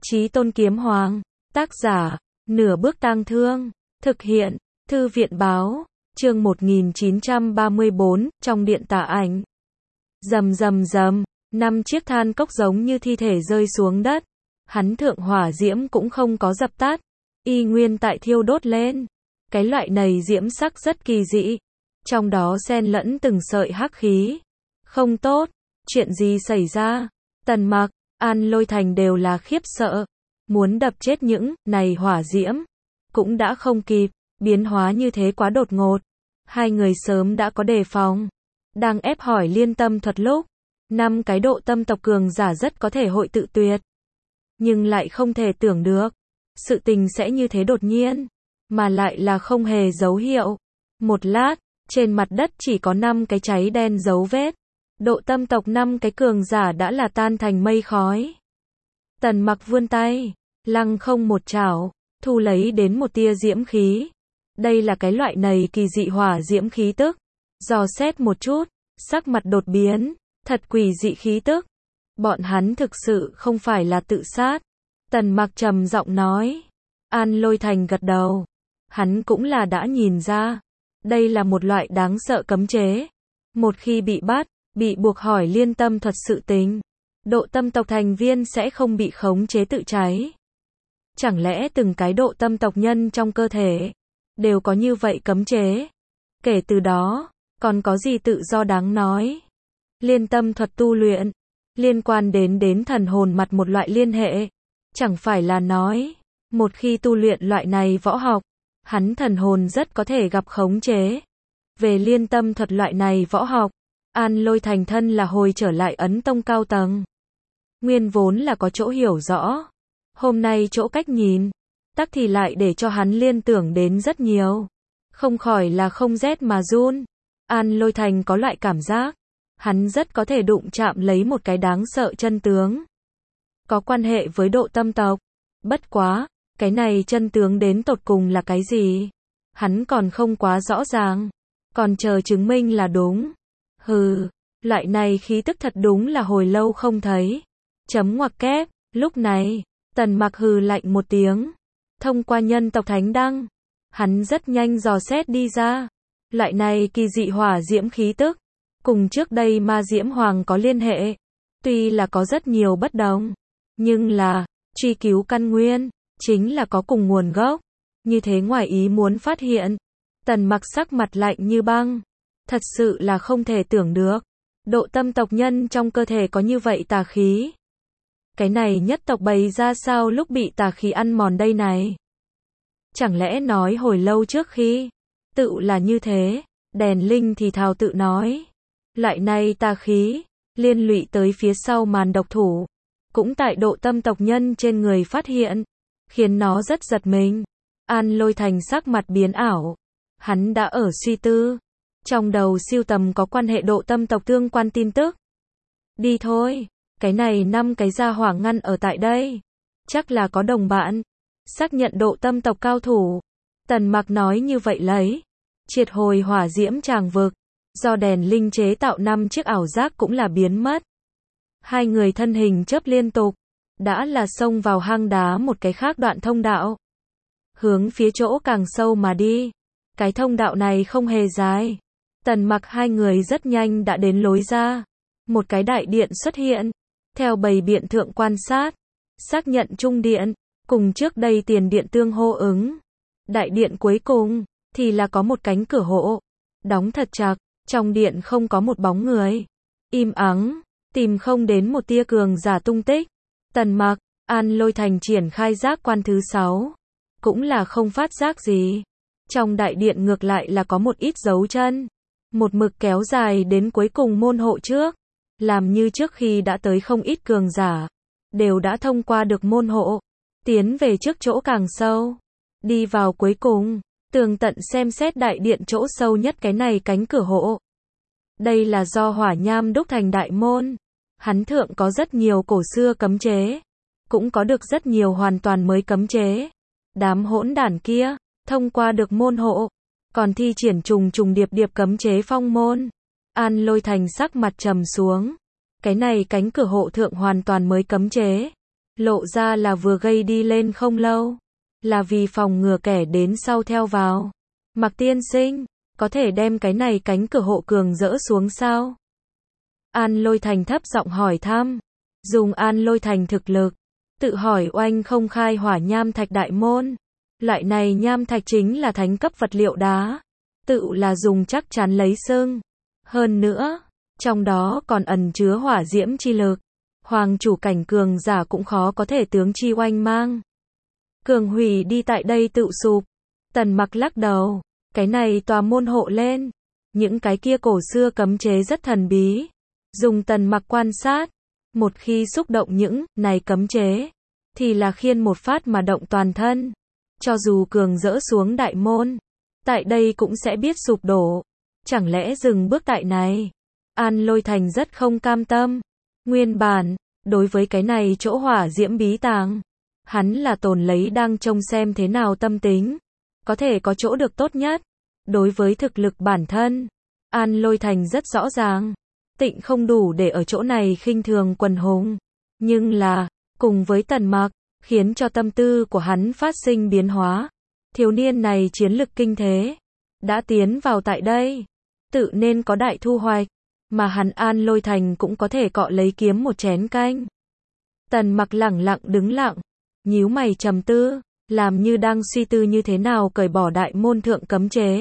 Chí Tôn Kiếm Hoàng, tác giả, Nửa Bước Tang Thương, thực hiện, Thư viện báo, chương 1934, trong điện tả ảnh. Rầm rầm rầm, 5 chiếc than cốc giống như thi thể rơi xuống đất. Hắn thượng hỏa diễm cũng không có dập tắt, y nguyên tại thiêu đốt lên. Cái loại này diễm sắc rất kỳ dị, trong đó xen lẫn từng sợi hắc khí. Không tốt, chuyện gì xảy ra? Tần Mặc, An Lôi Thành đều là khiếp sợ, muốn đập chết những này hỏa diễm, cũng đã không kịp, biến hóa như thế quá đột ngột. Hai người sớm đã có đề phòng, đang ép hỏi liên tâm thuật lúc, 5 cái độ tâm tộc cường giả rất có thể hội tự tuyệt. Nhưng lại không thể tưởng được, sự tình sẽ như thế đột nhiên, mà lại là không hề dấu hiệu. Một lát, trên mặt đất chỉ có 5 cái cháy đen dấu vết. Độ tâm tộc 5 cái cường giả đã là tan thành mây khói. Tần Mặc vươn tay, lăng không một chảo, thu lấy đến một tia diễm khí. Đây là cái loại này kỳ dị hỏa diễm khí tức. Dò xét một chút, sắc mặt đột biến, thật quỷ dị khí tức. Bọn hắn thực sự không phải là tự sát. Tần Mặc trầm giọng nói. An Lôi Thành gật đầu. Hắn cũng là đã nhìn ra. Đây là một loại đáng sợ cấm chế. Một khi bị bắt, bị buộc hỏi liên tâm thuật sự tình, độ tâm tộc thành viên sẽ không bị khống chế tự cháy. Chẳng lẽ từng cái độ tâm tộc nhân trong cơ thể đều có như vậy cấm chế? Kể từ đó, còn có gì tự do đáng nói? Liên tâm thuật tu luyện, liên quan đến thần hồn mặt một loại liên hệ. Chẳng phải là nói, một khi tu luyện loại này võ học, hắn thần hồn rất có thể gặp khống chế. Về liên tâm thuật loại này võ học, An Lôi Thành thân là hồi trở lại Ấn Tông cao tầng. Nguyên vốn là có chỗ hiểu rõ. Hôm nay chỗ cách nhìn, tắc thì lại để cho hắn liên tưởng đến rất nhiều. Không khỏi là không rét mà run. An Lôi Thành có loại cảm giác, hắn rất có thể đụng chạm lấy một cái đáng sợ chân tướng. Có quan hệ với độ tâm tộc. Bất quá, cái này chân tướng đến tột cùng là cái gì? Hắn còn không quá rõ ràng. Còn chờ chứng minh là đúng. Hừ, loại này khí tức thật đúng là hồi lâu không thấy. Chấm ngoặc kép, lúc này, Tần Mặc hừ lạnh một tiếng. Thông qua nhân tộc thánh đăng, hắn rất nhanh dò xét đi ra. Loại này kỳ dị hỏa diễm khí tức, cùng trước đây ma diễm hoàng có liên hệ. Tuy là có rất nhiều bất đồng, nhưng là, truy cứu căn nguyên, chính là có cùng nguồn gốc. Như thế ngoài ý muốn phát hiện. Tần Mặc sắc mặt lạnh như băng. Thật sự là không thể tưởng được. Độ tâm tộc nhân trong cơ thể có như vậy tà khí. Cái này nhất tộc bày ra sao lúc bị tà khí ăn mòn đây này? Chẳng lẽ nói hồi lâu trước khi tự là như thế? Đèn Linh thì thào tự nói. Loại này tà khí, liên lụy tới phía sau màn độc thủ. Cũng tại độ tâm tộc nhân trên người phát hiện. Khiến nó rất giật mình. An Lôi Thành sắc mặt biến ảo. Hắn đã ở suy tư. Trong đầu siêu tầm có quan hệ độ tâm tộc tương quan tin tức. Đi thôi, cái này 5 cái gia hỏa ngăn ở tại đây. Chắc là có đồng bạn. Xác nhận độ tâm tộc cao thủ. Tần Mặc nói như vậy lấy. Triệt hồi hỏa diễm tràng vực. Do đèn linh chế tạo 5 chiếc ảo giác cũng là biến mất. Hai người thân hình chớp liên tục. Đã là xông vào hang đá một cái khác đoạn thông đạo. Hướng phía chỗ càng sâu mà đi. Cái thông đạo này không hề dài. Tần Mặc hai người rất nhanh đã đến lối ra. Một cái đại điện xuất hiện. Theo bày biện thượng quan sát. Xác nhận trung điện. Cùng trước đây tiền điện tương hô ứng. Đại điện cuối cùng. Thì là có một cánh cửa hộ. Đóng thật chặt. Trong điện không có một bóng người. Im ắng. Tìm không đến một tia cường giả tung tích. Tần Mặc, An Lôi Thành triển khai giác quan thứ 6. Cũng là không phát giác gì. Trong đại điện ngược lại là có một ít dấu chân. Một mực kéo dài đến cuối cùng môn hộ trước. Làm như trước khi đã tới không ít cường giả. Đều đã thông qua được môn hộ. Tiến về trước chỗ càng sâu. Đi vào cuối cùng. Tường tận xem xét đại điện chỗ sâu nhất cái này cánh cửa hộ. Đây là do hỏa nham đúc thành đại môn. Hắn thượng có rất nhiều cổ xưa cấm chế. Cũng có được rất nhiều hoàn toàn mới cấm chế. Đám hỗn đản kia. Thông qua được môn hộ. Còn thi triển trùng trùng điệp điệp cấm chế phong môn. An Lôi Thành sắc mặt trầm xuống. Cái này cánh cửa hộ thượng hoàn toàn mới cấm chế. lộ ra là vừa gây đi lên không lâu, là vì phòng ngừa kẻ đến sau theo vào. Mạc tiên sinh, có thể đem cái này cánh cửa hộ cường dỡ xuống sao? An Lôi Thành thấp giọng hỏi thăm. Dùng An Lôi Thành thực lực, tự hỏi oanh không khai hỏa nham thạch đại môn. Loại này nham thạch chính là thánh cấp vật liệu đá, tự là dùng chắc chắn lấy sưng. Hơn nữa, trong đó còn ẩn chứa hỏa diễm chi lực. Hoàng chủ cảnh cường giả cũng khó có thể tướng chi oanh mang. Cường hủy đi tại đây tự sụp. Tần Mặc lắc đầu, cái này tòa môn hộ lên. Những cái kia cổ xưa cấm chế rất thần bí. Dùng Tần Mặc quan sát, một khi xúc động những này cấm chế, thì là khiên một phát mà động toàn thân. Cho dù cường dỡ xuống đại môn, tại đây cũng sẽ biết sụp đổ. Chẳng lẽ dừng bước tại này? An Lôi Thành rất không cam tâm. Nguyên bản, đối với cái này chỗ hỏa diễm bí tàng, hắn là tồn lấy đang trông xem thế nào tâm tính, có thể có chỗ được tốt nhất. Đối với thực lực bản thân, An Lôi Thành rất rõ ràng, tịnh không đủ để ở chỗ này khinh thường quần hùng. Nhưng là, cùng với Tần Mặc, khiến cho tâm tư của hắn phát sinh biến hóa. Thiếu niên này chiến lực kinh thế, đã tiến vào tại đây, tự nên có đại thu hoạch, mà hắn An Lôi Thành cũng có thể cọ lấy kiếm một chén canh. Tần Mặc lẳng lặng đứng lặng, nhíu mày trầm tư, làm như đang suy tư như thế nào cởi bỏ đại môn thượng cấm chế.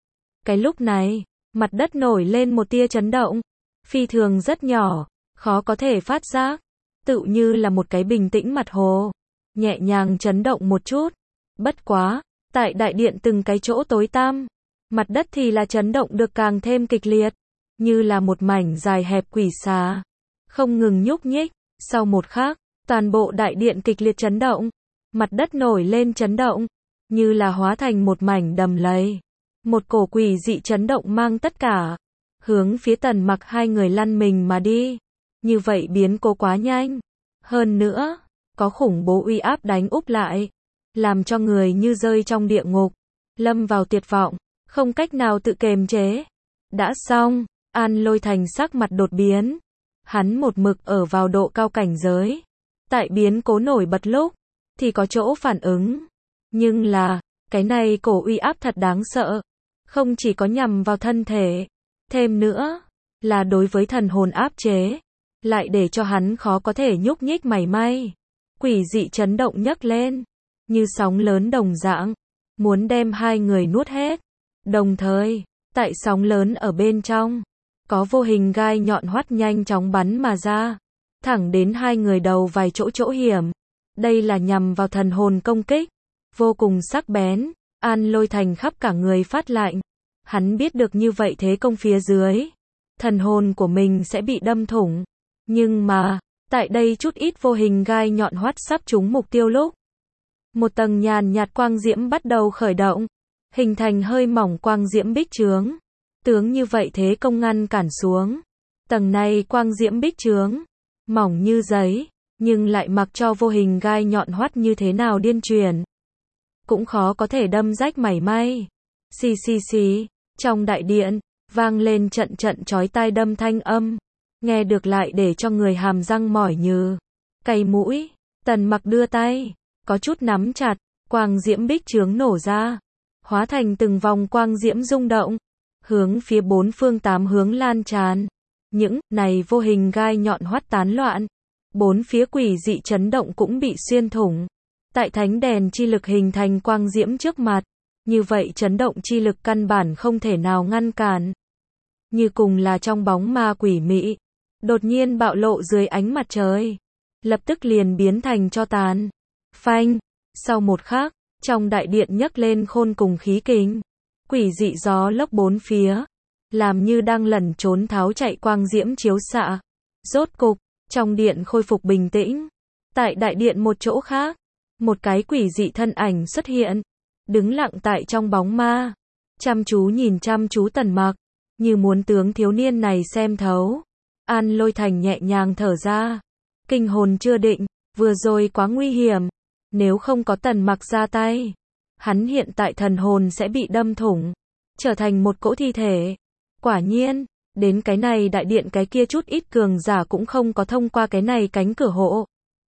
Cái lúc này, mặt đất nổi lên một tia chấn động, phi thường rất nhỏ, khó có thể phát giác, tự như là một cái bình tĩnh mặt hồ, nhẹ nhàng chấn động một chút. Bất quá, tại đại điện từng cái chỗ tối tăm, mặt đất thì là chấn động được càng thêm kịch liệt, như là một mảnh dài hẹp quỷ xà, không ngừng nhúc nhích. Sau một khắc, toàn bộ đại điện kịch liệt chấn động, mặt đất nổi lên chấn động, như là hóa thành một mảnh đầm lầy. Một cổ quỷ dị chấn động mang tất cả, hướng phía Tần Mặc hai người lăn mình mà đi. Như vậy biến cố quá nhanh. Hơn nữa, có khủng bố uy áp đánh úp lại, làm cho người như rơi trong địa ngục, lâm vào tuyệt vọng, không cách nào tự kiềm chế. Đã xong, An Lôi Thành sắc mặt đột biến. Hắn một mực ở vào độ cao cảnh giới. Tại biến cố nổi bật lúc, thì có chỗ phản ứng. Nhưng là, cái này cổ uy áp thật đáng sợ. Không chỉ có nhằm vào thân thể, thêm nữa, là đối với thần hồn áp chế. Lại để cho hắn khó có thể nhúc nhích mảy may. Quỷ dị chấn động nhấc lên, như sóng lớn đồng dạng, muốn đem hai người nuốt hết. Đồng thời, tại sóng lớn ở bên trong, có vô hình gai nhọn hoắt nhanh chóng bắn mà ra, thẳng đến hai người đầu vài chỗ hiểm. Đây là nhằm vào thần hồn công kích, vô cùng sắc bén. An Lôi Thành khắp cả người phát lạnh. Hắn biết được như vậy thế công phía dưới, thần hồn của mình sẽ bị đâm thủng. Nhưng mà, tại đây chút ít vô hình gai nhọn hoắt sắp trúng mục tiêu lúc, một tầng nhàn nhạt quang diễm bắt đầu khởi động, hình thành hơi mỏng quang diễm bích chướng. Tướng như vậy thế công ngăn cản xuống. Tầng này quang diễm bích chướng, mỏng như giấy, nhưng lại mặc cho vô hình gai nhọn hoắt như thế nào điên chuyển, cũng khó có thể đâm rách mảy may. Xì xì xì, trong đại điện, vang lên trận trận chói tai đâm thanh âm, nghe được lại để cho người hàm răng mỏi nhừ, cay mũi. Tần Mặc đưa tay, có chút nắm chặt, quang diễm bích chướng nổ ra, hóa thành từng vòng quang diễm rung động, hướng phía bốn phương tám hướng lan tràn. Những này vô hình gai nhọn hoắt tán loạn, bốn phía quỷ dị chấn động cũng bị xuyên thủng. Tại thánh đèn chi lực hình thành quang diễm trước mặt, như vậy chấn động chi lực căn bản không thể nào ngăn cản. Như cùng là trong bóng ma quỷ mị, đột nhiên bạo lộ dưới ánh mặt trời, lập tức liền biến thành tro tàn. Phanh, sau một khắc, trong đại điện nhấc lên khôn cùng khí kình, quỷ dị gió lốc bốn phía, làm như đang lẩn trốn tháo chạy quang diễm chiếu xạ. Rốt cục, trong điện khôi phục bình tĩnh. Tại đại điện một chỗ khác, một cái quỷ dị thân ảnh xuất hiện, đứng lặng tại trong bóng ma, chăm chú nhìn chăm chú Tần Mặc, như muốn tướng thiếu niên này xem thấu. An Lôi Thành nhẹ nhàng thở ra, kinh hồn chưa định, vừa rồi quá nguy hiểm, nếu không có Tần Mặc ra tay, hắn hiện tại thần hồn sẽ bị đâm thủng, trở thành một cỗ thi thể. Quả nhiên, đến cái này đại điện cái kia chút ít cường giả cũng không có thông qua cái này cánh cửa hộ.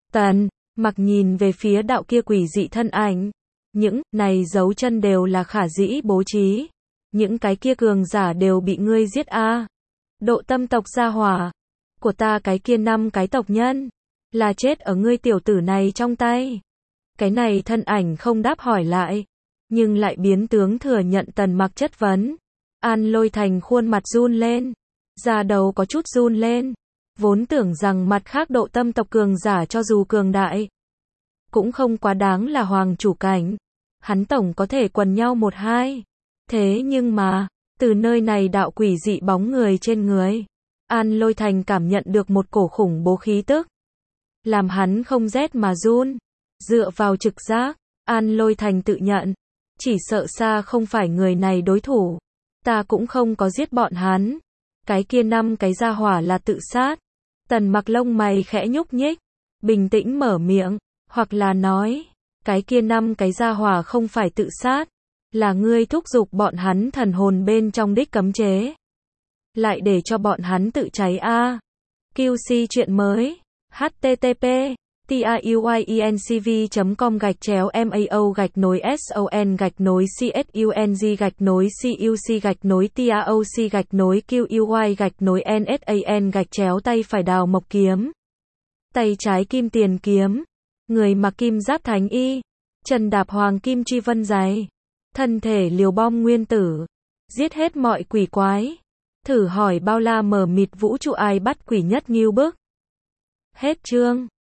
Tần Mặc nhìn về phía đạo kia quỷ dị thân ảnh. Những này dấu chân đều là khả dĩ bố trí. Những cái kia cường giả đều bị ngươi giết a. Độ tâm tộc gia hỏa của ta, cái kia 5 cái tộc nhân là chết ở ngươi tiểu tử này trong tay. Cái này thân ảnh không đáp hỏi lại, nhưng lại biến tướng thừa nhận Tần Mặc chất vấn. An Lôi Thành khuôn mặt run lên, da đầu có chút run lên. Vốn tưởng rằng mặt khác độ tâm tộc cường giả cho dù cường đại, cũng không quá đáng là hoàng chủ cảnh. Hắn tổng có thể quần nhau 1-2. Thế nhưng mà, từ nơi này đạo quỷ dị bóng người trên người, An Lôi Thành cảm nhận được một cổ khủng bố khí tức, làm hắn không rét mà run. Dựa vào trực giác, An Lôi Thành tự nhận, chỉ sợ xa không phải người này đối thủ. Ta cũng không có giết bọn hắn. Cái kia 5 cái gia hỏa là tự sát. Tần Mặc lông mày khẽ nhúc nhích, bình tĩnh mở miệng, hoặc là nói, cái kia 5 cái gia hỏa không phải tự sát, là ngươi thúc giục bọn hắn thần hồn bên trong đích cấm chế, lại để cho bọn hắn tự cháy a. QC chuyện mới. http tiuy.mao/mao/cuc/toc/TAOC/QUY-NSAN-QUY-NSAN tay phải đào mộc kiếm, tay trái kim tiền kiếm, người mặc kim giáp thánh y, chân đạp hoàng kim truy vân giày, thân thể liều bom nguyên tử, giết hết mọi quỷ quái. Thử hỏi bao la mờ mịt vũ trụ ai bắt quỷ nhất nghêu bức. Hết chương.